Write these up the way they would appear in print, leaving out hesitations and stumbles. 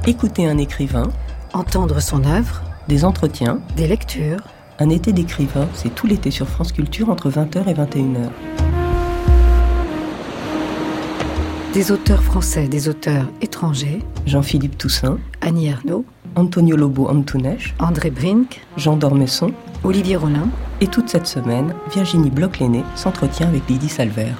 Écouter un écrivain, entendre son œuvre, des entretiens, des lectures. Un été d'écrivain, c'est tout l'été sur France Culture entre 20h et 21h. Des auteurs français, des auteurs étrangers. Jean-Philippe Toussaint, Annie Ernaux, Antonio Lobo Antunes, André Brink, Jean d'Ormesson, Olivier Rollin. Et toute cette semaine, Virginie Bloch-Lenné s'entretient avec Lydie Salver.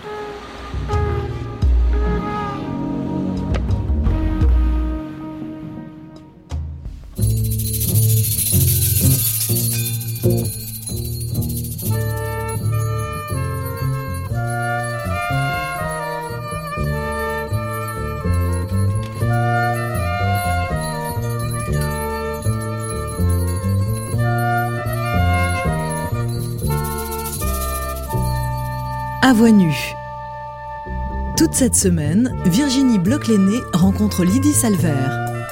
À voix nue. Toute cette semaine, Virginie Bloch-Lenné rencontre Lydie Salver.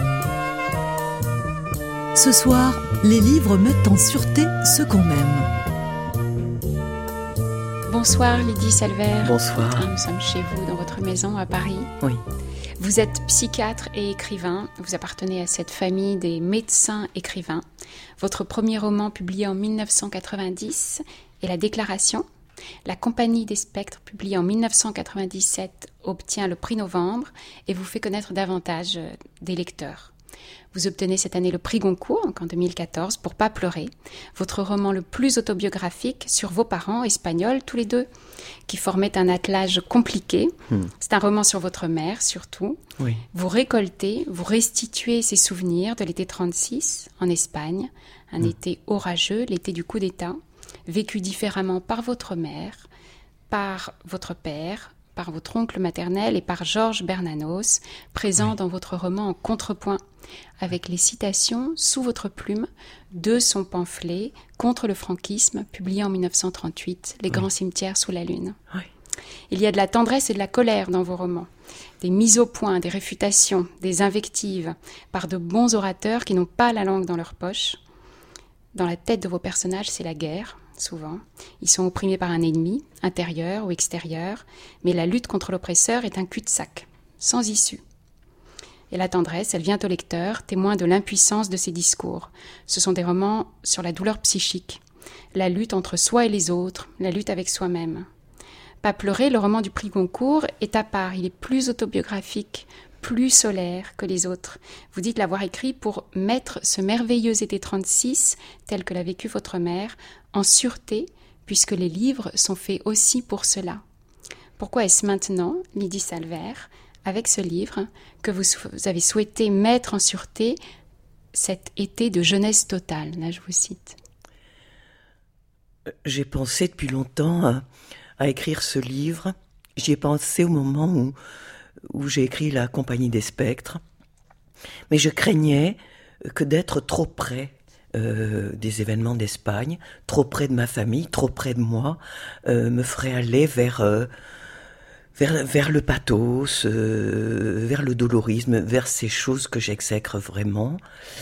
Ce soir, les livres mettent en sûreté ceux qu'on aime. Bonsoir Lydie Salver. Bonsoir. Nous sommes chez vous, dans votre maison à Paris. Oui. Vous êtes psychiatre et écrivain. Vous appartenez à cette famille des médecins écrivains. Votre premier roman publié en 1990 est La Déclaration. La Compagnie des Spectres, publiée en 1997, obtient le prix Novembre et vous fait connaître davantage des lecteurs. Vous obtenez cette année le prix Goncourt, donc en 2014, pour Pas pleurer, votre roman le plus autobiographique sur vos parents espagnols, tous les deux, qui formaient un attelage compliqué. C'est un roman sur votre mère, surtout. Oui. Vous récoltez, vous restituez ces souvenirs de l'été 36 en Espagne, un été orageux, l'été du coup d'État, vécu différemment par votre mère, par votre père, par votre oncle maternel et par Georges Bernanos, présent dans votre roman en contrepoint, avec les citations sous votre plume de son pamphlet contre le franquisme, publié en 1938, Les grands cimetières sous la lune. Oui. Il y a de la tendresse et de la colère dans vos romans, des mises au point, des réfutations, des invectives, par de bons orateurs qui n'ont pas la langue dans leur poche. Dans la tête de vos personnages, c'est la guerre. Souvent, ils sont opprimés par un ennemi, intérieur ou extérieur, mais la lutte contre l'oppresseur est un cul-de-sac, sans issue. Et la tendresse, elle vient au lecteur, témoin de l'impuissance de ses discours. Ce sont des romans sur la douleur psychique, la lutte entre soi et les autres, la lutte avec soi-même. Pas pleurer, le roman du prix Goncourt, est à part, il est plus autobiographique, plus solaire que les autres. Vous dites l'avoir écrit pour mettre ce merveilleux été 36, tel que l'a vécu votre mère, en sûreté, puisque les livres sont faits aussi pour cela. Pourquoi est-ce maintenant, Lydie Salver, avec ce livre, que vous avez souhaité mettre en sûreté cet été de jeunesse totale? Là, je vous cite. J'ai pensé depuis longtemps à écrire ce livre. J'y ai pensé au moment où j'ai écrit La Compagnie des Spectres. Mais je craignais que d'être trop près des événements d'Espagne, trop près de ma famille, trop près de moi, me ferait aller vers le pathos, vers le dolorisme, vers ces choses que j'exècre vraiment.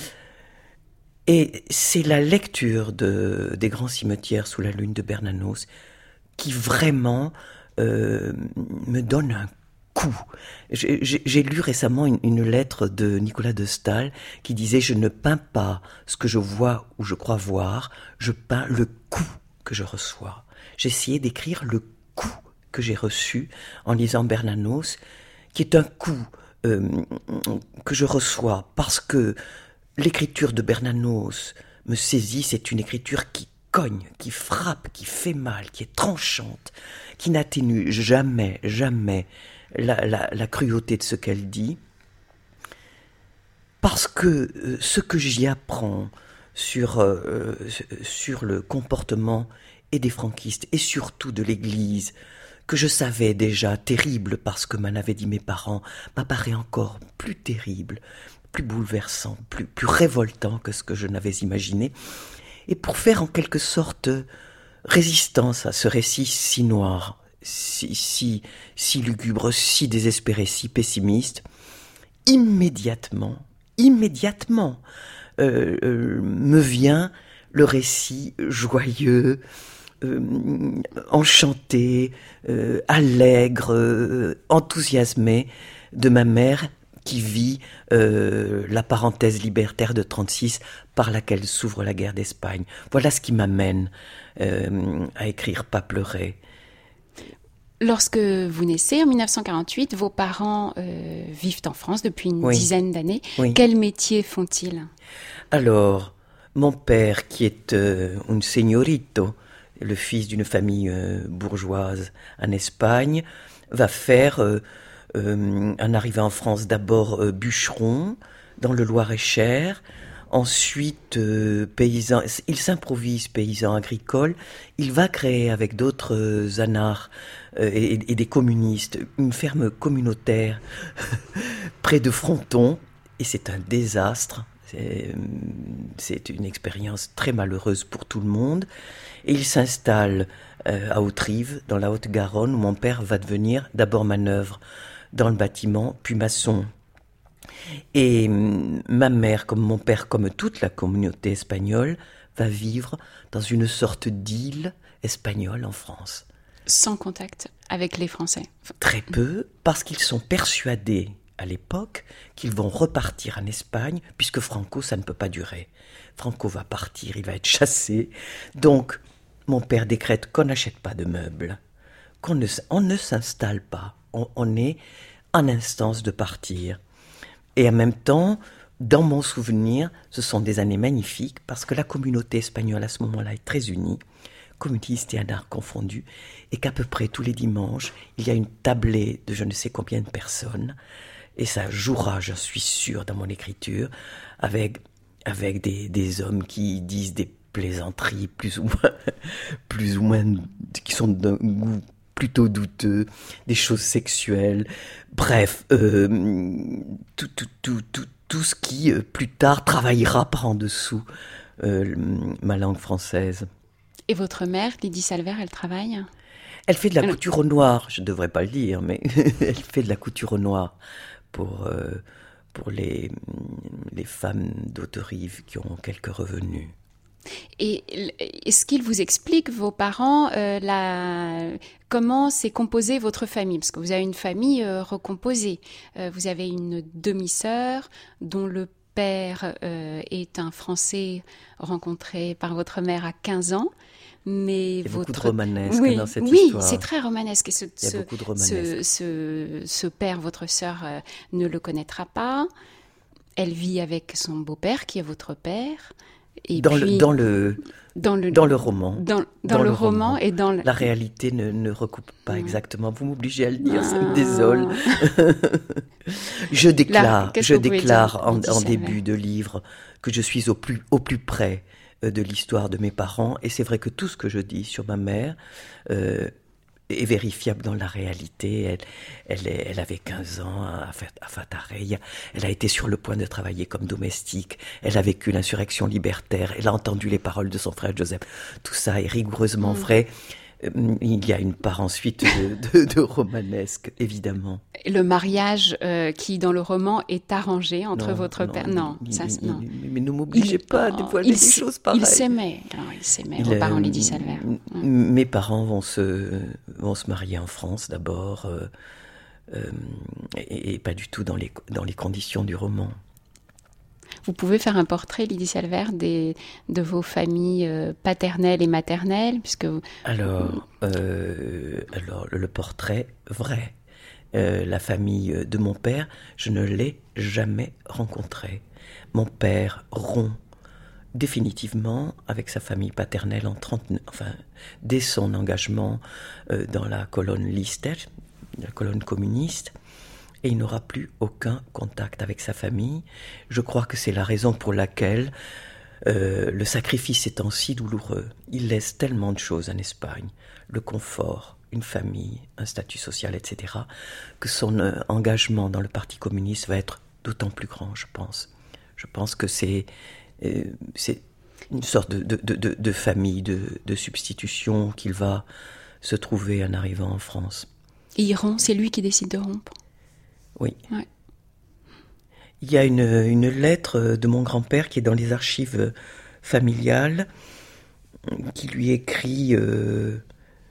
Et c'est la lecture des grands cimetières sous la lune de Bernanos qui vraiment me donne un coup. J'ai lu récemment une lettre de Nicolas de Staël qui disait « Je ne peins pas ce que je vois ou je crois voir, je peins le coup que je reçois. » J'ai essayé d'écrire le coup que j'ai reçu en lisant Bernanos, qui est un coup que je reçois parce que l'écriture de Bernanos me saisit. C'est une écriture qui cogne, qui frappe, qui fait mal, qui est tranchante, qui n'atténue jamais la cruauté de ce qu'elle dit, parce que ce que j'y apprends sur le comportement et des franquistes, et surtout de l'Église, que je savais déjà terrible parce que m'en avaient dit mes parents, m'apparaît encore plus terrible, plus bouleversant, plus révoltant que ce que je n'avais imaginé, et pour faire en quelque sorte résistance à ce récit si noir, si lugubre, si désespéré, si pessimiste, immédiatement, me vient le récit joyeux, enchanté, allègre, enthousiasmé de ma mère qui vit la parenthèse libertaire de 1936 par laquelle s'ouvre la guerre d'Espagne. Voilà ce qui m'amène à écrire Pas pleurer. Lorsque vous naissez en 1948, vos parents vivent en France depuis une dizaine d'années. Oui. Quel métier font-ils ? Alors, mon père, qui est un señorito, le fils d'une famille bourgeoise en Espagne, va faire, en arrivant en France, d'abord bûcheron dans le Loir-et-Cher, ensuite paysan. Il s'improvise paysan agricole. Il va créer avec d'autres anards et des communistes une ferme communautaire près de Fronton, et c'est un désastre. C'est une expérience très malheureuse pour tout le monde. Et il s'installe à Hauterive, dans la Haute-Garonne, où mon père va devenir d'abord manœuvre dans le bâtiment, puis maçon. Et ma mère, comme mon père, comme toute la communauté espagnole, va vivre dans une sorte d'île espagnole en France. Sans contact avec les Français ? Très peu, parce qu'ils sont persuadés à l'époque qu'ils vont repartir en Espagne, puisque Franco, ça ne peut pas durer. Franco va partir, il va être chassé. Donc, mon père décrète qu'on n'achète pas de meubles, on ne s'installe pas, on est en instance de partir. Et en même temps, dans mon souvenir, ce sont des années magnifiques, parce que la communauté espagnole à ce moment-là est très unie, communistes et anards confondus, et qu'à peu près tous les dimanches, il y a une tablée de je ne sais combien de personnes, et ça jouera, je suis sûr, dans mon écriture, avec des hommes qui disent des plaisanteries plus ou moins qui sont d'un goût plutôt douteux, des choses sexuelles, bref, tout ce qui plus tard travaillera par en dessous ma langue française. Et votre mère, Lydie Salvert, elle travaille ? Elle fait de la couture au noir, je ne devrais pas le dire, mais elle fait de la couture au noir pour les femmes d'Hauterive qui ont quelques revenus. Et est-ce qu'ils vous expliquent, vos parents, comment s'est composée votre famille ? Parce que vous avez une famille recomposée. Vous avez une demi-sœur dont le père est un Français rencontré par votre mère à 15 ans. Mais il y a beaucoup de romanesque dans cette histoire. Oui, c'est c'est très romanesque. Et il y a beaucoup de romanesque. Ce père, votre sœur, ne le connaîtra pas. Elle vit avec son beau-père, qui est votre père. Et dans puis, le roman. Dans le roman et dans la réalité ne recoupe pas exactement. Vous m'obligez à le dire, ça me désole. Je déclare en début de livre que je suis au plus près de l'histoire de mes parents, et c'est vrai que tout ce que je dis sur ma mère est vérifiable dans la réalité. Elle avait 15 ans à Fatareia, elle a été sur le point de travailler comme domestique, elle a vécu l'insurrection libertaire, elle a entendu les paroles de son frère Joseph. Tout ça est rigoureusement vrai. Il y a une part ensuite de romanesque, évidemment. Le mariage qui, dans le roman, est arrangé entre votre père... Non, non. Mais ne m'obligez pas à dévoiler des choses pareilles. Ils s'aimaient, vos parents, Lydie Salvert. Mes parents vont se marier en France d'abord, et pas du tout dans les conditions du roman. Vous pouvez faire un portrait, Lydie Salvert, de vos familles paternelles et maternelles, puisque Alors, le portrait vrai. La famille de mon père, je ne l'ai jamais rencontrée. Mon père rompt définitivement avec sa famille paternelle dès son engagement dans la colonne Lister, la colonne communiste, et il n'aura plus aucun contact avec sa famille. Je crois que c'est la raison pour laquelle le sacrifice étant si douloureux, il laisse tellement de choses en Espagne, le confort, une famille, un statut social, etc., que son engagement dans le Parti communiste va être d'autant plus grand, je pense. Je pense que c'est une sorte de famille, de substitution qu'il va se trouver en arrivant en France. Et il rompt, c'est lui qui décide de rompre. Oui. Ouais. Il y a une lettre de mon grand-père qui est dans les archives familiales, qui lui écrit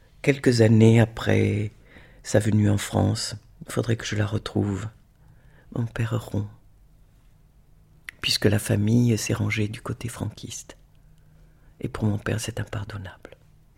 quelques années après sa venue en France. Il faudrait que je la retrouve. mon père rond, puisque la famille s'est rangée du côté franquiste. Et pour mon père, c'est impardonnable.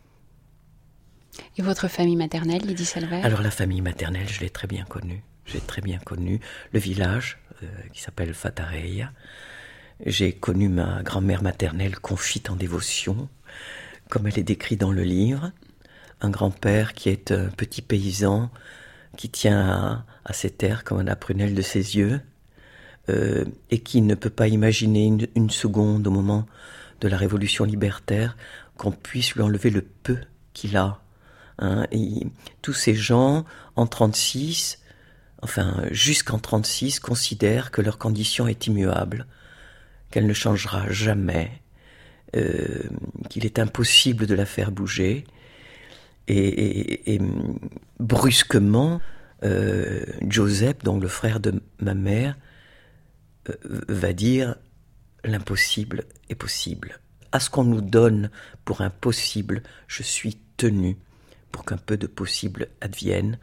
Et votre famille maternelle, Lydie Salvert? Alors la famille maternelle, je l'ai très bien connue. J'ai très bien connu le village qui s'appelle Fatareia. J'ai connu ma grand-mère maternelle confite en dévotion, comme elle est décrite dans le livre. Un grand-père qui est un petit paysan qui tient à ses terres comme la prunelle de ses yeux et qui ne peut pas imaginer une seconde au moment de la révolution libertaire qu'on puisse lui enlever le peu qu'il a. Et tous ces gens, en 36, enfin jusqu'en 36, considèrent que leur condition est immuable, qu'elle ne changera jamais, qu'il est impossible de la faire bouger. Et brusquement, Joseph, donc le frère de ma mère, va dire « l'impossible est possible ». À ce qu'on nous donne pour impossible, je suis tenu pour qu'un peu de possible advienne.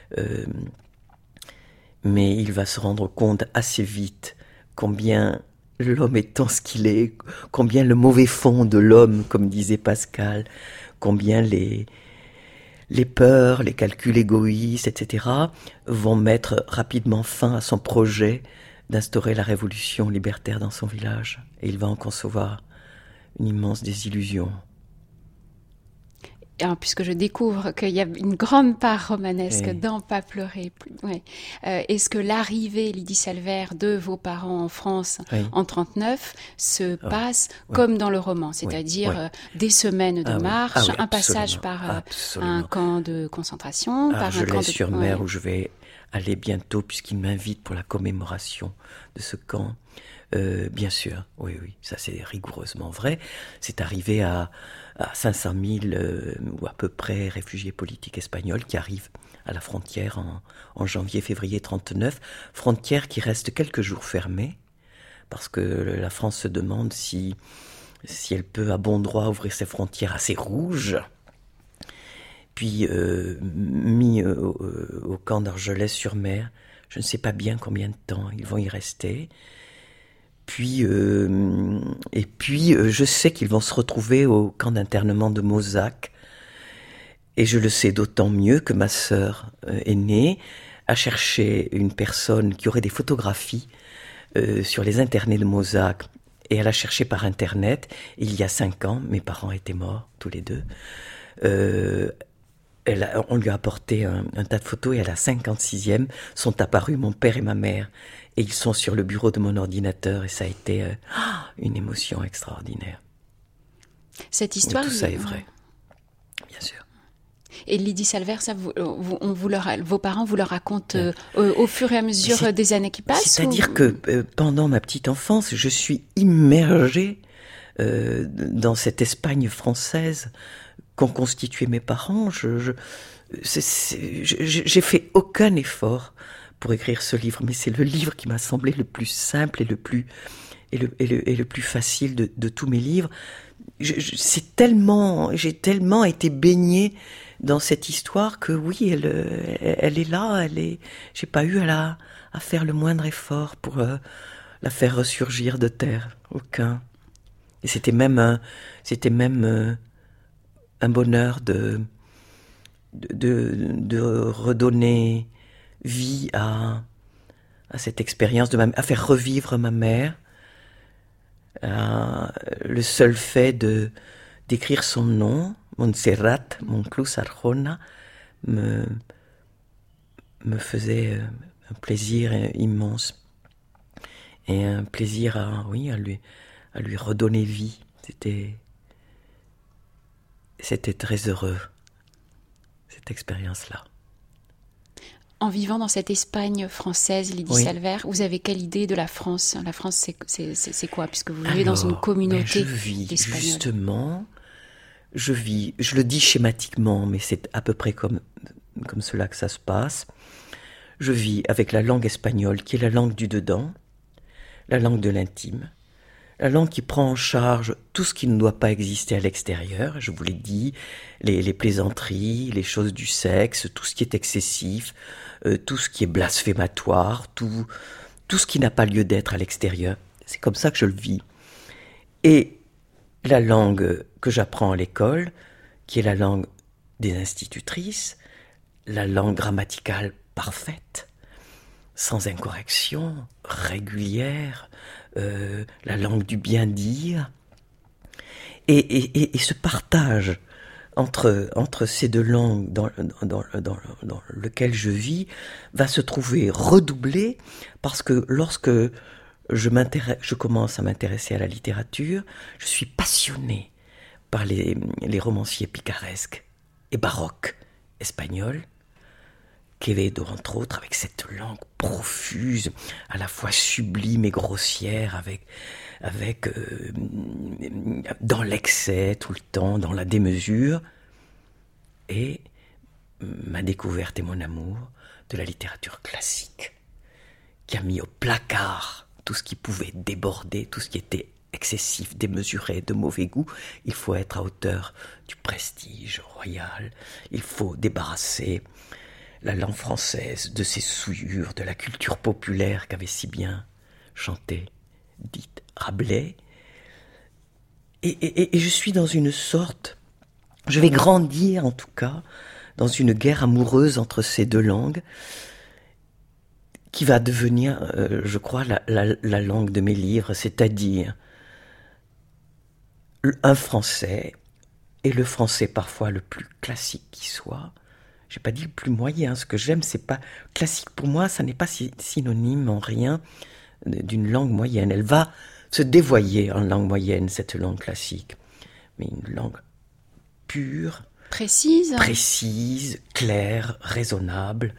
Mais il va se rendre compte assez vite combien l'homme étant ce qu'il est, combien le mauvais fond de l'homme, comme disait Pascal, combien les peurs, les calculs égoïstes, etc., vont mettre rapidement fin à son projet d'instaurer la révolution libertaire dans son village. Et il va en concevoir une immense désillusion. Alors, puisque je découvre qu'il y a une grande part romanesque dans Pas pleurer. Est-ce que l'arrivée, Lydie Salvert, de vos parents en France en 1939 se passe comme dans le roman, c'est-à-dire des semaines de marche, un passage par un camp de concentration, par un camp de... sur-mer où je vais aller bientôt puisqu'il m'invite pour la commémoration de ce camp. Bien sûr, oui, ça c'est rigoureusement vrai. C'est arrivé à 500 000 ou à peu près réfugiés politiques espagnols qui arrivent à la frontière en janvier-février 1939. Frontière qui reste quelques jours fermée parce que la France se demande si elle peut à bon droit ouvrir ses frontières assez rouges. Puis mis au camp d'Argelès-sur-Mer, je ne sais pas bien combien de temps ils vont y rester. Puis, je sais qu'ils vont se retrouver au camp d'internement de Mozac. Et je le sais d'autant mieux que ma sœur aînée a cherché une personne qui aurait des photographies sur les internés de Mozac. Et elle a cherché par Internet. Et il y a 5 ans, mes parents étaient morts, tous les deux. On lui a apporté un tas de photos et à la 56e sont apparus mon père et ma mère. Et ils sont sur le bureau de mon ordinateur et ça a été une émotion extraordinaire. Cette histoire... Tout ça est vrai, bien sûr. Et Lydie Salvert, ça, vos parents vous le racontent au fur et à mesure des années qui passent? C'est-à-dire que pendant ma petite enfance, je suis immergée dans cette Espagne française qu'ont constitué mes parents. J'ai fait aucun effort pour écrire ce livre, mais c'est le livre qui m'a semblé le plus simple et le plus facile de tous mes livres. J'ai tellement été baignée dans cette histoire que oui, elle est là, j'ai pas eu à faire le moindre effort pour la faire ressurgir de terre, aucun. Et c'était même un bonheur de redonner vie à cette expérience à faire revivre ma mère. Le seul fait d'écrire son nom, Montserrat Monclús Arjona, me faisait un plaisir immense et un plaisir à lui redonner vie. C'était très heureux, cette expérience-là. En vivant dans cette Espagne française, Lydie Salvert, vous avez quelle idée de la France? La France, c'est quoi? Puisque vous vivez dans une communauté d'Espagnols. Justement, je le dis schématiquement, mais c'est à peu près comme cela que ça se passe. Je vis avec la langue espagnole, qui est la langue du dedans, la langue de l'intime, La langue qui prend en charge tout ce qui ne doit pas exister à l'extérieur, je vous l'ai dit, les plaisanteries, les choses du sexe, tout ce qui est excessif, tout ce qui est blasphématoire, tout ce qui n'a pas lieu d'être à l'extérieur. C'est comme ça que je le vis. Et la langue que j'apprends à l'école, qui est la langue des institutrices, la langue grammaticale parfaite, sans incorrection, régulière, la langue du bien dire, et ce partage entre ces deux langues dans lequel je vis va se trouver redoublé, parce que lorsque je commence à m'intéresser à la littérature, je suis passionné par les romanciers picaresques et baroques espagnols, Quevedo entre autres, avec cette langue profuse, à la fois sublime et grossière, avec dans l'excès tout le temps, dans la démesure, et ma découverte et mon amour de la littérature classique, qui a mis au placard tout ce qui pouvait déborder, tout ce qui était excessif, démesuré, de mauvais goût. Il faut être à hauteur du prestige royal, il faut débarrasser la langue française de ses souillures, de la culture populaire qu'avait si bien chanté, dite Rabelais. Et je suis dans une sorte, je vais grandir en tout cas, dans une guerre amoureuse entre ces deux langues, qui va devenir, je crois, la langue de mes livres, c'est-à-dire un français, et le français parfois le plus classique qui soit. J'ai pas dit le plus moyen, ce que j'aime, c'est pas classique. Pour moi, ça n'est pas synonyme en rien d'une langue moyenne. Elle va se dévoyer en langue moyenne, cette langue classique. Mais une langue pure, précise, claire, raisonnable,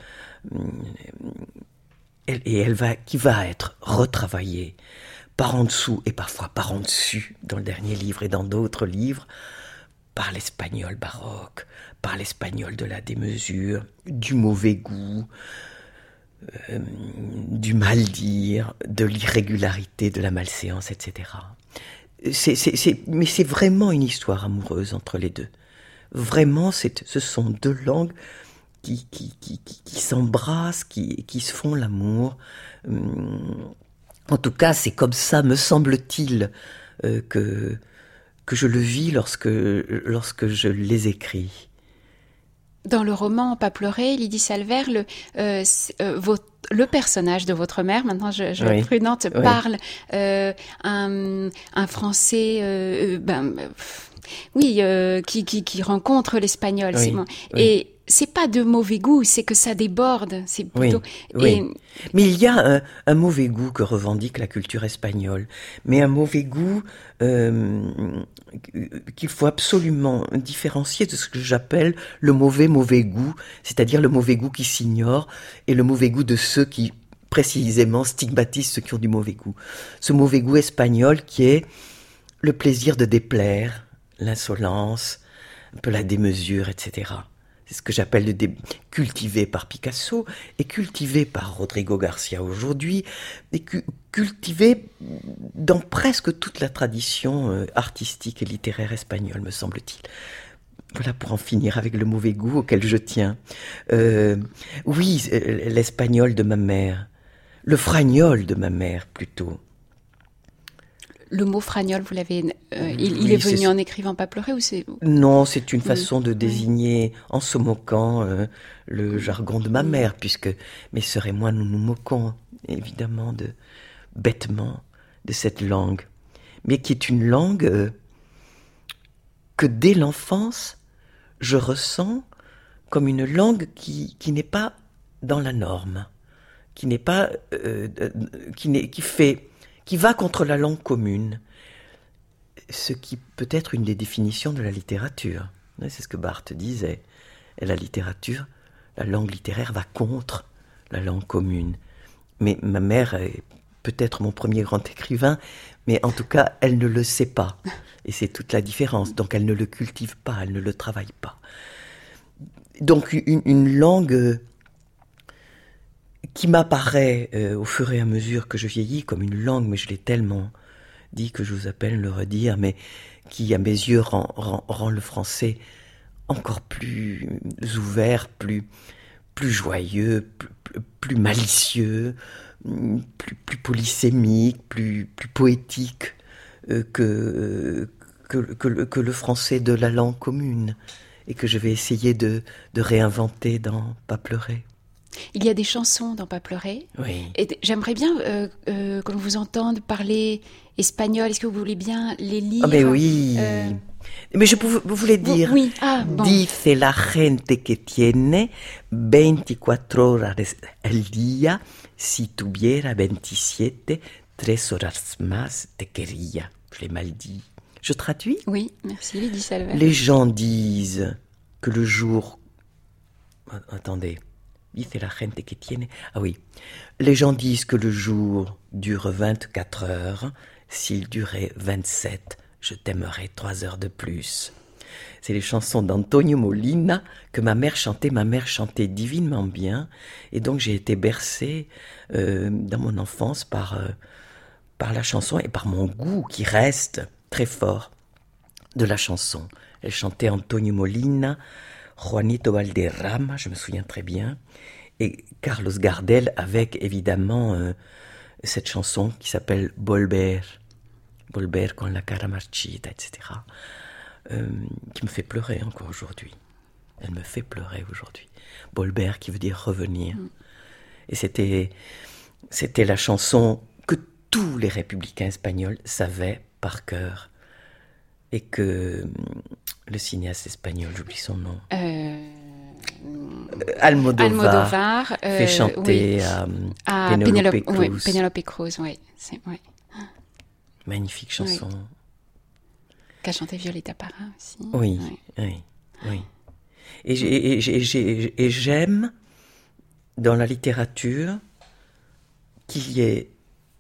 qui va être retravaillée par en dessous et parfois par en dessus, dans le dernier livre et dans d'autres livres, par l'espagnol baroque, par l'espagnol de la démesure, du mauvais goût, du mal-dire, de l'irrégularité, de la malséance, etc. Mais c'est vraiment une histoire amoureuse entre les deux. Vraiment, ce sont deux langues qui s'embrassent, qui se font l'amour. En tout cas, c'est comme ça, me semble-t-il, que je le vis lorsque je les écris. Dans le roman Pas pleurer, Lydie Salvert, le personnage de votre mère, maintenant je vais être prudente, parle un français qui rencontre l'espagnol. Et c'est pas de mauvais goût, c'est que ça déborde. C'est plutôt. Mais il y a un mauvais goût que revendique la culture espagnole, mais un mauvais goût qu'il faut absolument différencier de ce que j'appelle le mauvais goût, c'est-à-dire le mauvais goût qui s'ignore et le mauvais goût de ceux qui précisément stigmatisent ceux qui ont du mauvais goût. Ce mauvais goût espagnol qui est le plaisir de déplaire, l'insolence, un peu la démesure, etc. C'est ce que j'appelle cultivé par Picasso et cultivé par Rodrigo Garcia aujourd'hui, et cultivé dans presque toute la tradition artistique et littéraire espagnole, me semble-t-il. Voilà, pour en finir avec le mauvais goût auquel je tiens. L'espagnol de ma mère, le fragnol de ma mère plutôt. Le mot fragnol, vous l'avez, il est venu en écrivant Pas pleurer ou c'est... Non, c'est une façon de désigner, en se moquant, le jargon de ma mère, puisque mes sœurs et moi, nous nous moquons, évidemment, bêtement, de cette langue. Mais qui est une langue que dès l'enfance, je ressens comme une langue qui n'est pas dans la norme, qui n'est pas, qui va contre la langue commune, ce qui peut être une des définitions de la littérature. C'est ce que Barthes disait. Et la langue littéraire va contre la langue commune. Mais ma mère est peut-être mon premier grand écrivain, mais en tout cas, elle ne le sait pas. Et c'est toute la différence. Donc elle ne le cultive pas, elle ne le travaille pas. Donc une langue qui m'apparaît au fur et à mesure que je vieillis comme une langue, mais je l'ai tellement dit que je vous appelle le redire, mais qui, à mes yeux, rend le français encore plus ouvert, plus joyeux, plus malicieux, plus polysémique, plus poétique que le français de la langue commune, et que je vais essayer de réinventer dans Pas pleurer. Il y a des chansons dans Pas pleurer. Oui. Et j'aimerais bien que l'on vous entende parler espagnol. Est-ce que vous voulez bien les lire? Ah ben oui. Mais vous voulez dire. Oui. Ah, bon. Dice la gente que tiene 24 horas al día, si tuviera 27, 3 horas más te quería. Je l'ai mal dit. Je traduis? Oui, merci Lydie Salver. Les gens disent que le jour... Attendez. Dice la gente que tiene... Ah oui. Les gens disent que le jour dure 24 heures. S'il durait 27, je t'aimerais 3 heures de plus. C'est les chansons d'Antonio Molina que ma mère chantait divinement bien. Et donc j'ai été bercée dans mon enfance par la chanson et par mon goût qui reste très fort de la chanson. Elle chantait Antonio Molina, Juanito Valderrama, je me souviens très bien, et Carlos Gardel avec évidemment cette chanson qui s'appelle Volver con la cara marchita, etc., qui me fait pleurer encore aujourd'hui. Elle me fait pleurer aujourd'hui. Volver qui veut dire revenir. Et c'était la chanson que tous les républicains espagnols savaient par cœur, et que le cinéaste espagnol, j'oublie son nom, Almodovar fait chanter à Penélope Cruz. Oui, Penélope Cruz, oui. Ouais. Magnifique chanson. Oui. Qu'a chanté Violeta Parra aussi. Oui. Et j'aime dans la littérature qu'il y ait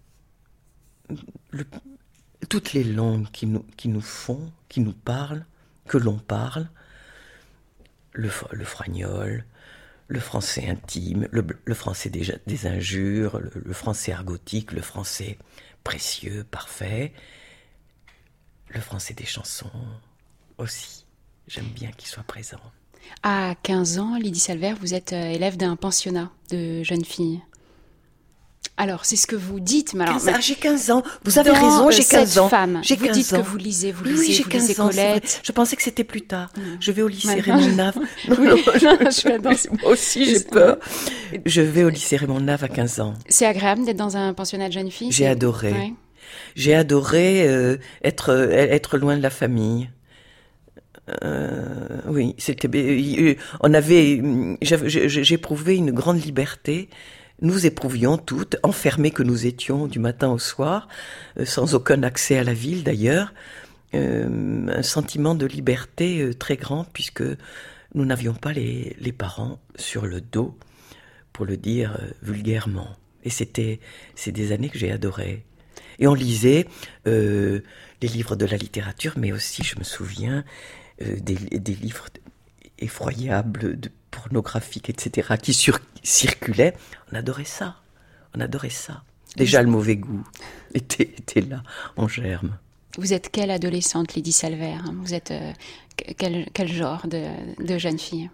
toutes les langues qui nous font, qui nous parlent, que l'on parle, le froignol, le français intime, le français des injures, le français argotique, le français précieux, parfait, le français des chansons aussi. J'aime bien qu'il soit présent. À 15 ans, Lydie Salver, vous êtes élève d'un pensionnat de jeunes filles. Alors, c'est ce que vous dites. Mais alors, j'ai 15 ans. Vous avez raison, j'ai 15 ans. J'ai 15 ans. Vous dites que vous lisez Colette. Je pensais que c'était plus tard. Je vais au lycée Raymond Nave. Moi aussi, j'ai peur. Je vais au lycée Raymond Nave à 15 ans. C'est agréable d'être dans un pensionnat de jeunes filles? J'ai adoré. Ouais. J'ai adoré être loin de la famille. Oui, j'éprouvais une grande liberté. Nous éprouvions toutes, enfermées que nous étions du matin au soir, sans aucun accès à la ville d'ailleurs, un sentiment de liberté très grand, puisque nous n'avions pas les parents sur le dos, pour le dire vulgairement. Et c'est des années que j'ai adorées. Et on lisait les livres de la littérature, mais aussi, je me souviens, des livres effroyables, pornographiques, etc., qui circulaient. On adorait ça. Déjà, le mauvais goût était là, en germe. Vous êtes quelle adolescente, Lydie Salver? Vous êtes quel genre de jeune fille?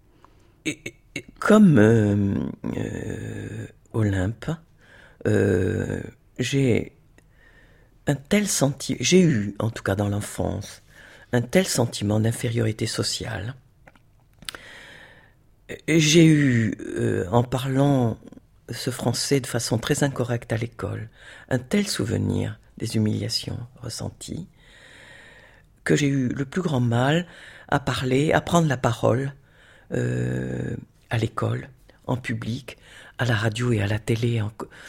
Comme Olympe, j'ai eu, en tout cas dans l'enfance, un tel sentiment d'infériorité sociale. J'ai eu, en parlant ce français de façon très incorrecte à l'école, un tel souvenir des humiliations ressenties, que j'ai eu le plus grand mal à prendre la parole à l'école, en public, à la radio et à la télé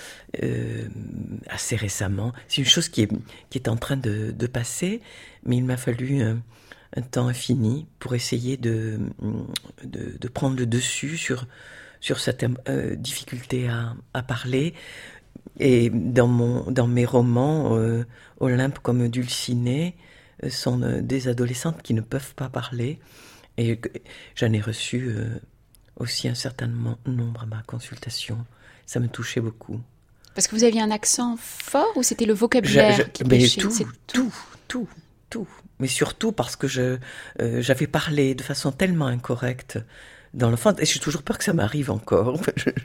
assez récemment. C'est une chose qui est en train de passer, mais il m'a fallu un temps infini pour essayer de prendre le dessus sur cette difficulté à parler. Et dans mes romans, Olympe comme Dulcinée sont des adolescentes qui ne peuvent pas parler. Et j'en ai reçu aussi un certain nombre à ma consultation. Ça me touchait beaucoup. Parce que vous aviez un accent fort ou c'était le vocabulaire qui pêchait? Tout. Mais surtout parce que j'avais parlé de façon tellement incorrecte dans l'enfance, et j'ai toujours peur que ça m'arrive encore.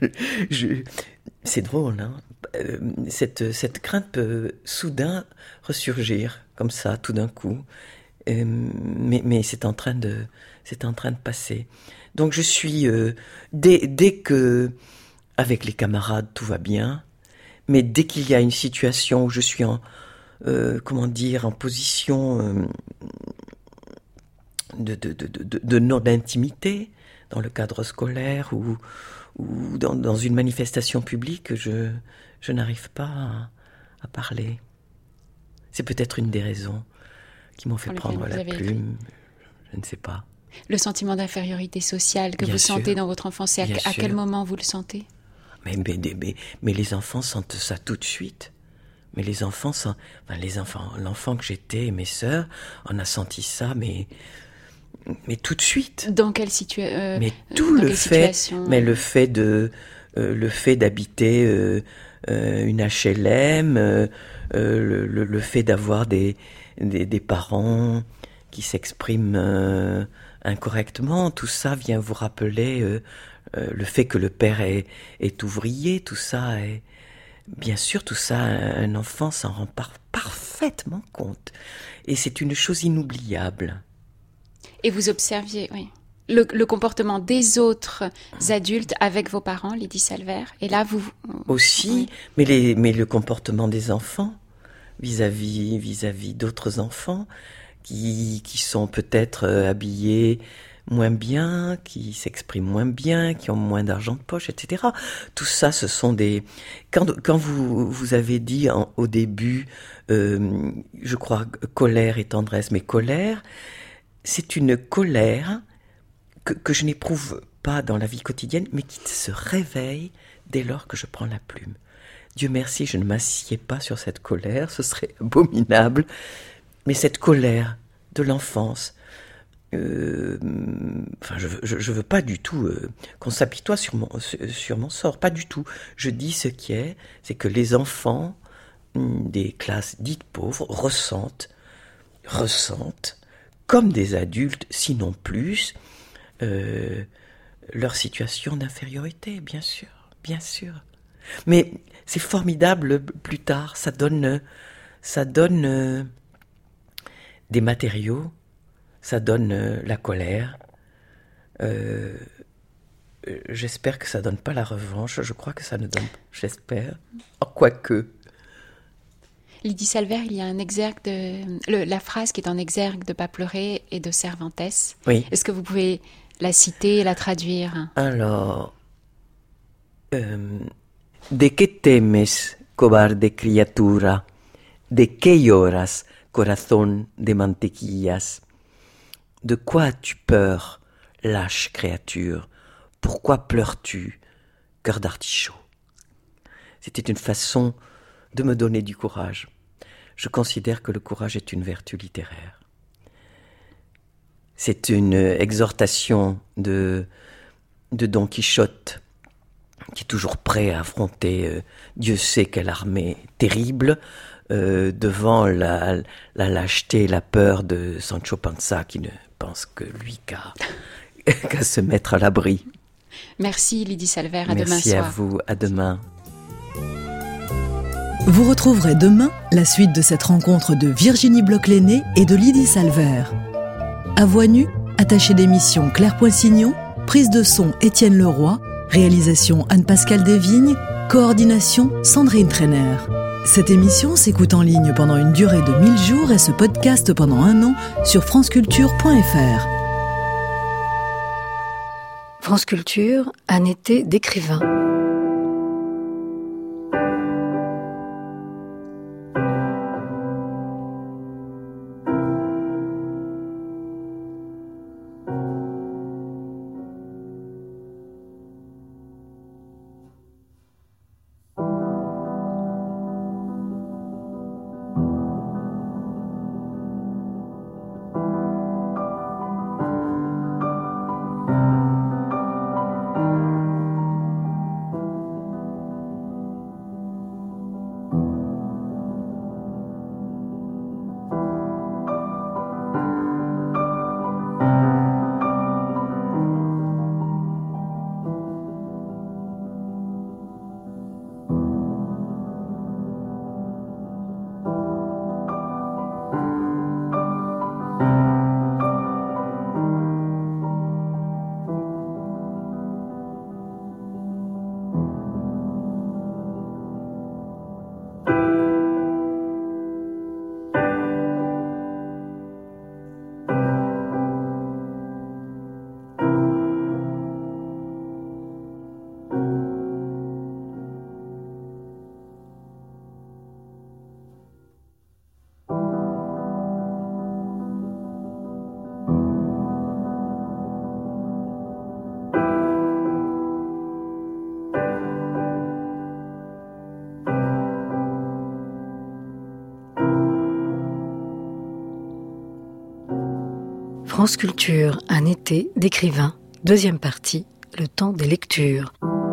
C'est drôle, hein. Cette crainte peut soudain ressurgir, comme ça, tout d'un coup. Mais c'est en train de passer. Donc je suis, dès que, avec les camarades, tout va bien, mais dès qu'il y a une situation où je suis en position de non-intimité, dans le cadre scolaire ou dans une manifestation publique, je n'arrive pas à parler. C'est peut-être une des raisons qui m'ont fait prendre la plume, je ne sais pas. Le sentiment d'infériorité sociale que vous sentez dans votre enfance, à quel moment vous le sentez? Mais les enfants sentent ça tout de suite. Mais l'enfant que j'étais et mes sœurs, on a senti ça, mais tout de suite. Dans quelle situation? Mais tout le fait d'habiter une HLM, le fait d'avoir des parents qui s'expriment incorrectement, tout ça vient vous rappeler le fait que le père est ouvrier, tout ça est... Bien sûr, tout ça, un enfant s'en rend parfaitement compte. Et c'est une chose inoubliable. Et vous observiez, oui, le comportement des autres adultes avec vos parents, Lydie Salver. Et là, vous... Aussi, oui. mais le comportement des enfants vis-à-vis d'autres enfants qui sont peut-être habillés moins bien, qui s'expriment moins bien, qui ont moins d'argent de poche, etc. Tout ça, ce sont des... Quand vous avez dit au début, je crois, colère et tendresse, mais colère, c'est une colère que je n'éprouve pas dans la vie quotidienne, mais qui se réveille dès lors que je prends la plume. Dieu merci, je ne m'assieds pas sur cette colère, ce serait abominable, mais cette colère de l'enfance... je veux pas du tout qu'on s'apitoie sur mon sort, pas du tout. Je dis ce qui est, c'est que les enfants des classes dites pauvres ressentent comme des adultes, sinon plus, leur situation d'infériorité, bien sûr. Mais c'est formidable plus tard, ça donne des matériaux. Ça donne la colère. J'espère que ça donne pas la revanche. Je crois que ça ne donne pas. J'espère. Oh, quoique. Lydie Salver, il y a un exergue la phrase qui est en exergue de Pas pleurer et de Cervantes. Oui. Est-ce que vous pouvez la citer et la traduire? Alors, de que temes, cobarde criatura? De que lloras, corazón de mantequillas? De quoi as-tu peur, lâche créature? Pourquoi pleures-tu, cœur d'artichaut? C'était une façon de me donner du courage. Je considère que le courage est une vertu littéraire. C'est une exhortation de Don Quichotte, qui est toujours prêt à affronter Dieu sait quelle armée terrible, devant la lâcheté et la peur de Sancho Panza, qui ne pense que lui qu'à se mettre à l'abri. Merci Lydie Salver, à demain soir. Merci à vous, à demain. Vous retrouverez demain la suite de cette rencontre de Virginie Bloch-Lenné et de Lydie Salver. À Voix Nue, attaché d'émission Claire Poissignon, prise de son Étienne Leroy, réalisation Anne-Pascale Desvignes, coordination Sandrine Trainer. Cette émission s'écoute en ligne pendant une durée de 1000 jours et se podcast pendant 1 an sur franceculture.fr. France Culture, un été d'écrivain. France Culture, un été d'écrivains. Deuxième partie, le temps des lectures.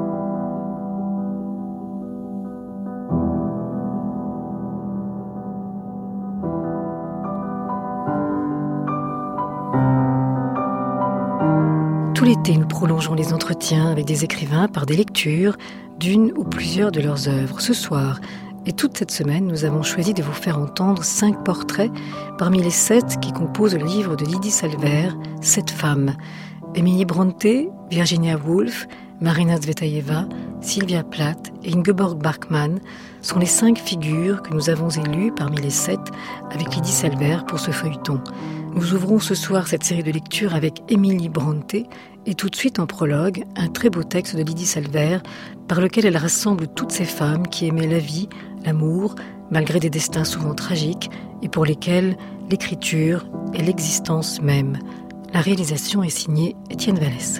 Tout l'été, nous prolongeons les entretiens avec des écrivains par des lectures d'une ou plusieurs de leurs œuvres. Ce soir, et toute cette semaine, nous avons choisi de vous faire entendre 5 portraits parmi les 7 qui composent le livre de Lydie Salver, 7 femmes. Emily Brontë, Virginia Woolf, Marina Tsvetaeva, Sylvia Plath et Ingeborg Bachmann sont les 5 figures que nous avons élues parmi les 7 avec Lydie Salver pour ce feuilleton. Nous ouvrons ce soir cette série de lectures avec Emily Brontë et tout de suite en prologue, un très beau texte de Lydie Salver par lequel elle rassemble toutes ces femmes qui aimaient la vie, l'amour, malgré des destins souvent tragiques et pour lesquelles l'écriture est l'existence même. La réalisation est signée Étienne Vallès.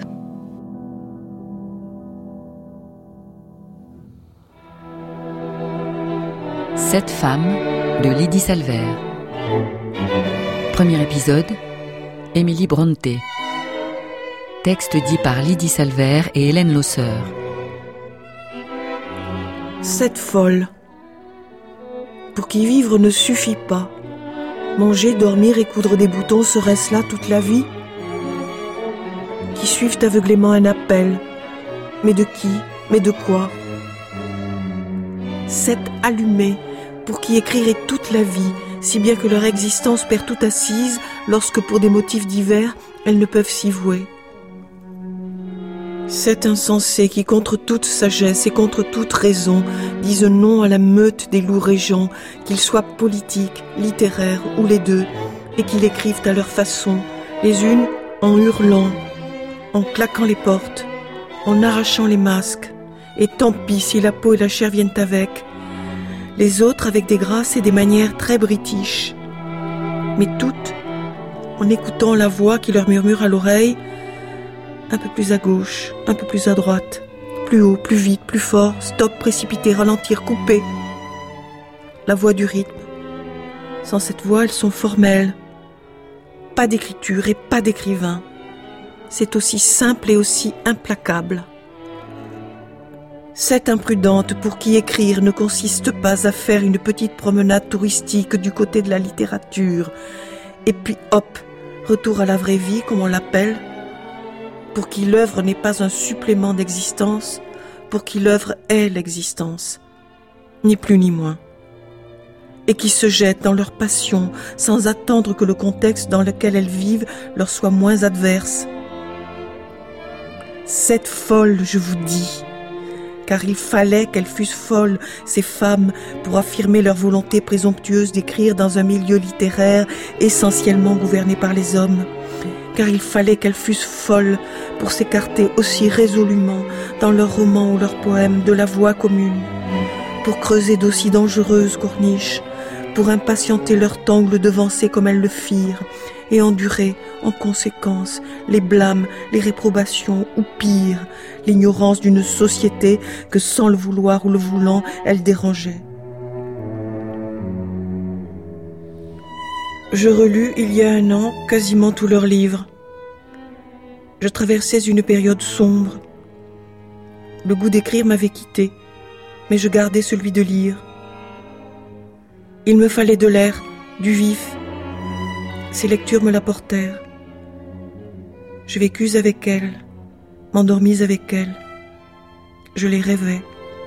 Sept femmes de Lydie Salver. Premier épisode, Emily Brontë. Texte dit par Lydie Salver et Hélène Losseur. 7 folles. Pour qui vivre ne suffit pas. Manger, dormir et coudre des boutons, serait-ce là toute la vie? Qui suivent aveuglément un appel. Mais de qui? Mais de quoi? 7 allumées, pour qui écrirait toute la vie, si bien que leur existence perd toute assise lorsque, pour des motifs divers, elles ne peuvent s'y vouer. 7 insensés qui, contre toute sagesse et contre toute raison, disent non à la meute des loups régents, qu'ils soient politiques, littéraires ou les deux, et qui l'écrivent à leur façon, les unes en hurlant, en claquant les portes, en arrachant les masques, et tant pis si la peau et la chair viennent avec, les autres avec des grâces et des manières très british, mais toutes en écoutant la voix qui leur murmure à l'oreille, un peu plus à gauche, un peu plus à droite, plus haut, plus vite, plus fort, stop, précipiter, ralentir, couper. La voix du rythme. Sans cette voix, elles sont formelles. Pas d'écriture et pas d'écrivain. C'est aussi simple et aussi implacable. 7 imprudentes pour qui écrire ne consiste pas à faire une petite promenade touristique du côté de la littérature. Et puis hop, retour à la vraie vie, comme on l'appelle. Pour qui l'œuvre n'est pas un supplément d'existence, pour qui l'œuvre est l'existence, ni plus ni moins. Et qui se jettent dans leur passion sans attendre que le contexte dans lequel elles vivent leur soit moins adverse. 7 folles, je vous dis, car il fallait qu'elles fussent folles, ces femmes, pour affirmer leur volonté présomptueuse d'écrire dans un milieu littéraire essentiellement gouverné par les hommes. Car il fallait qu'elles fussent folles pour s'écarter aussi résolument dans leurs romans ou leurs poèmes de la voie commune, pour creuser d'aussi dangereuses corniches, pour impatienter leur tangle devancé comme elles le firent, et endurer, en conséquence, les blâmes, les réprobations, ou pire, l'ignorance d'une société que, sans le vouloir ou le voulant, elles dérangeaient. Je relus, il y a un an, quasiment tous leurs livres. Je traversais une période sombre. Le goût d'écrire m'avait quitté, mais je gardais celui de lire. Il me fallait de l'air, du vif. Ces lectures me l'apportèrent. Je vécus avec elles, m'endormis avec elles. Je les rêvais.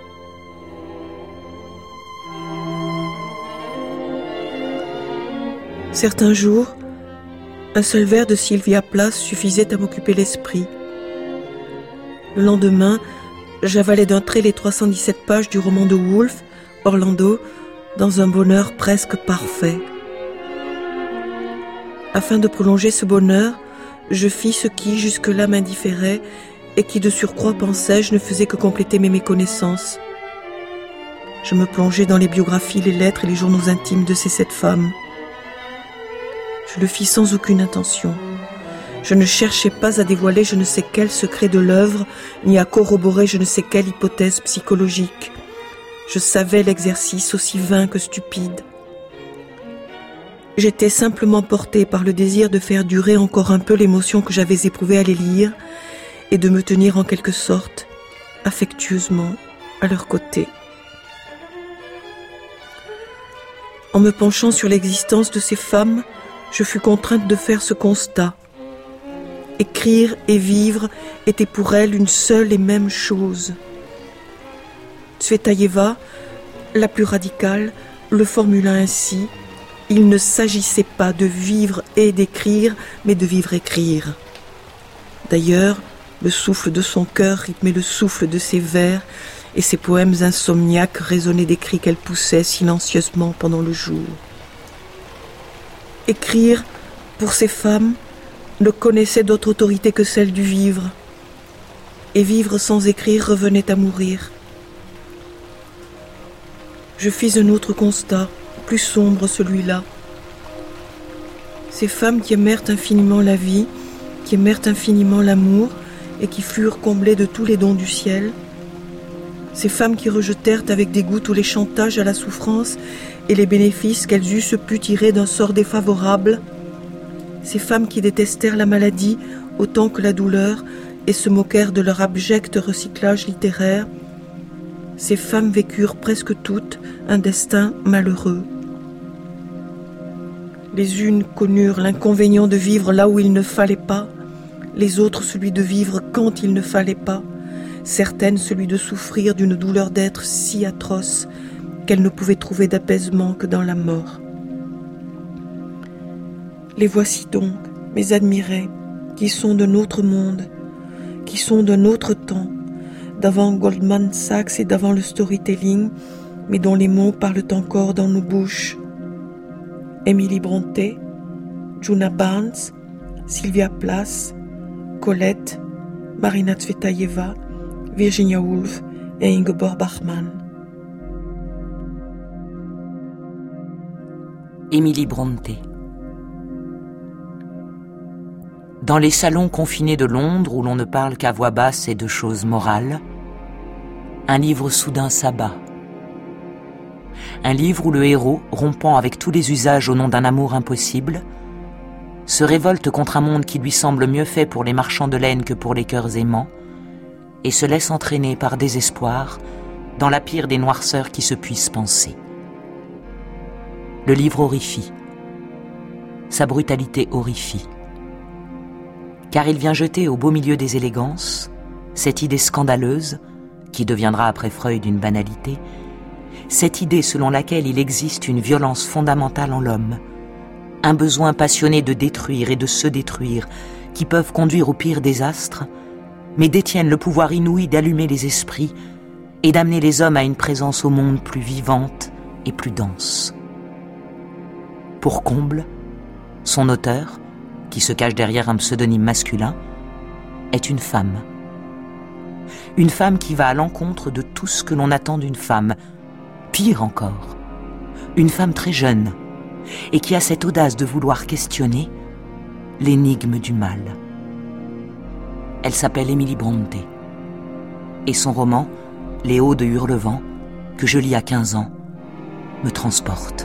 Certains jours, un seul vers de Sylvia Plath suffisait à m'occuper l'esprit. Le lendemain, j'avalais d'un trait les 317 pages du roman de Woolf, Orlando, dans un bonheur presque parfait. Afin de prolonger ce bonheur, je fis ce qui, jusque-là, m'indifférait et qui, de surcroît, pensais-je, ne faisait que compléter mes méconnaissances. Je me plongeai dans les biographies, les lettres et les journaux intimes de ces 7 femmes. Je le fis sans aucune intention. Je ne cherchais pas à dévoiler je ne sais quel secret de l'œuvre, ni à corroborer je ne sais quelle hypothèse psychologique. Je savais l'exercice aussi vain que stupide. J'étais simplement portée par le désir de faire durer encore un peu l'émotion que j'avais éprouvée à les lire et de me tenir en quelque sorte, affectueusement, à leur côté. En me penchant sur l'existence de ces femmes, je fus contrainte de faire ce constat. Écrire et vivre étaient pour elles une seule et même chose. Tsvetaeva, la plus radicale, le formula ainsi: il ne s'agissait pas de vivre et d'écrire, mais de vivre-écrire. D'ailleurs, le souffle de son cœur rythmait le souffle de ses vers, et ses poèmes insomniaques résonnaient des cris qu'elle poussait silencieusement pendant le jour. Écrire, pour ces femmes, ne connaissait d'autre autorité que celle du vivre. Et vivre sans écrire revenait à mourir. Je fis un autre constat, plus sombre celui-là. Ces femmes qui aimèrent infiniment la vie, qui aimèrent infiniment l'amour, et qui furent comblées de tous les dons du ciel, ces femmes qui rejetèrent avec dégoût tous les chantages à la souffrance et les bénéfices qu'elles eussent pu tirer d'un sort défavorable, ces femmes qui détestèrent la maladie autant que la douleur et se moquèrent de leur abject recyclage littéraire, ces femmes vécurent presque toutes un destin malheureux. Les unes connurent l'inconvénient de vivre là où il ne fallait pas, les autres celui de vivre quand il ne fallait pas, certaines celui de souffrir d'une douleur d'être si atroce qu'elles ne pouvaient trouver d'apaisement que dans la mort. Les voici donc, mes admirés, qui sont d'un autre monde, qui sont d'un autre temps, d'avant Goldman Sachs et d'avant le storytelling, mais dont les mots parlent encore dans nos bouches. Emily Brontë, Djuna Barnes, Sylvia Plath, Colette, Marina Tsvetaeva, Virginia Woolf et Ingeborg Bachmann. Emily Brontë. Dans les salons confinés de Londres où l'on ne parle qu'à voix basse et de choses morales, un livre soudain s'abat. Un livre où le héros, rompant avec tous les usages au nom d'un amour impossible, se révolte contre un monde qui lui semble mieux fait pour les marchands de laine que pour les cœurs aimants, et se laisse entraîner par désespoir dans la pire des noirceurs qui se puissent penser. Le livre horrifie. Sa brutalité horrifie. Car il vient jeter au beau milieu des élégances cette idée scandaleuse, qui deviendra après Freud une banalité, cette idée selon laquelle il existe une violence fondamentale en l'homme, un besoin passionné de détruire et de se détruire, qui peuvent conduire au pire désastre, mais détiennent le pouvoir inouï d'allumer les esprits et d'amener les hommes à une présence au monde plus vivante et plus dense. Pour comble, son auteur, qui se cache derrière un pseudonyme masculin, est une femme. Une femme qui va à l'encontre de tout ce que l'on attend d'une femme. Pire encore, une femme très jeune, et qui a cette audace de vouloir questionner l'énigme du mal. Elle s'appelle Emily Brontë, et son roman, Les Hauts de Hurlevent, que je lis à 15 ans, me transporte.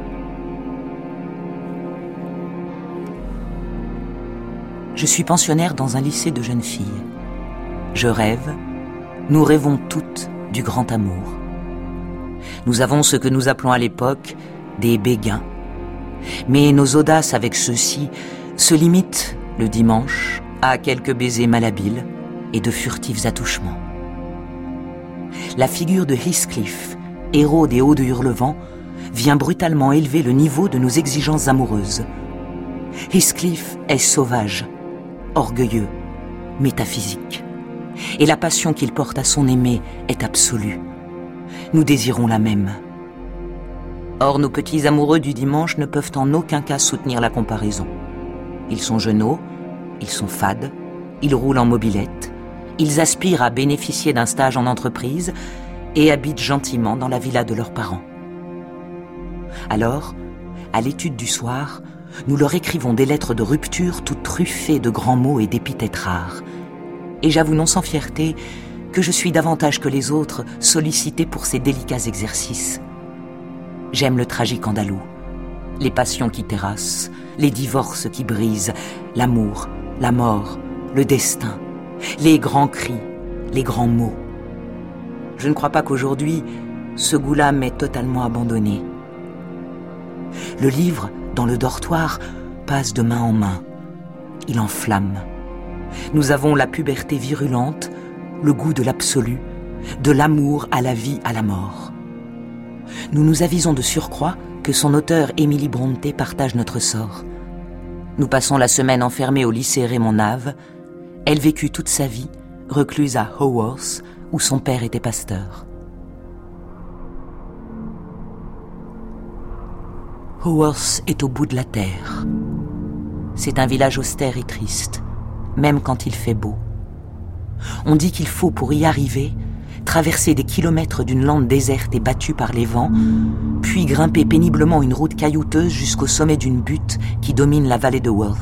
Je suis pensionnaire dans un lycée de jeunes filles. Je rêve, nous rêvons toutes du grand amour. Nous avons ce que nous appelons à l'époque des béguins. Mais nos audaces avec ceux-ci se limitent, le dimanche, à quelques baisers malhabiles et de furtifs attouchements. La figure de Heathcliff, héros des Hauts de Hurlevent, vient brutalement élever le niveau de nos exigences amoureuses. Heathcliff est sauvage, orgueilleux, métaphysique. Et la passion qu'il porte à son aimé est absolue. Nous désirons la même. Or, nos petits amoureux du dimanche ne peuvent en aucun cas soutenir la comparaison. Ils sont genauds, ils sont fades, ils roulent en mobilette, ils aspirent à bénéficier d'un stage en entreprise et habitent gentiment dans la villa de leurs parents. Alors, à l'étude du soir, nous leur écrivons des lettres de rupture toutes truffées de grands mots et d'épithètes rares. Et j'avoue non sans fierté que je suis davantage que les autres sollicité pour ces délicats exercices. J'aime le tragique andalou, les passions qui terrassent, les divorces qui brisent, l'amour, la mort, le destin, les grands cris, les grands mots. Je ne crois pas qu'aujourd'hui, ce goût-là m'ait totalement abandonné. Le livre, dans le dortoir, passe de main en main. Il enflamme. Nous avons la puberté virulente, le goût de l'absolu, de l'amour à la vie, à la mort. Nous nous avisons de surcroît que son auteur Emily Brontë partage notre sort. Nous passons la semaine enfermés au lycée Raymond Nave. Elle vécut toute sa vie, recluse à Haworth, où son père était pasteur. Haworth est au bout de la terre. C'est un village austère et triste, même quand il fait beau. On dit qu'il faut, pour y arriver, traverser des kilomètres d'une lande déserte et battue par les vents, puis grimper péniblement une route caillouteuse jusqu'au sommet d'une butte qui domine la vallée de Worth.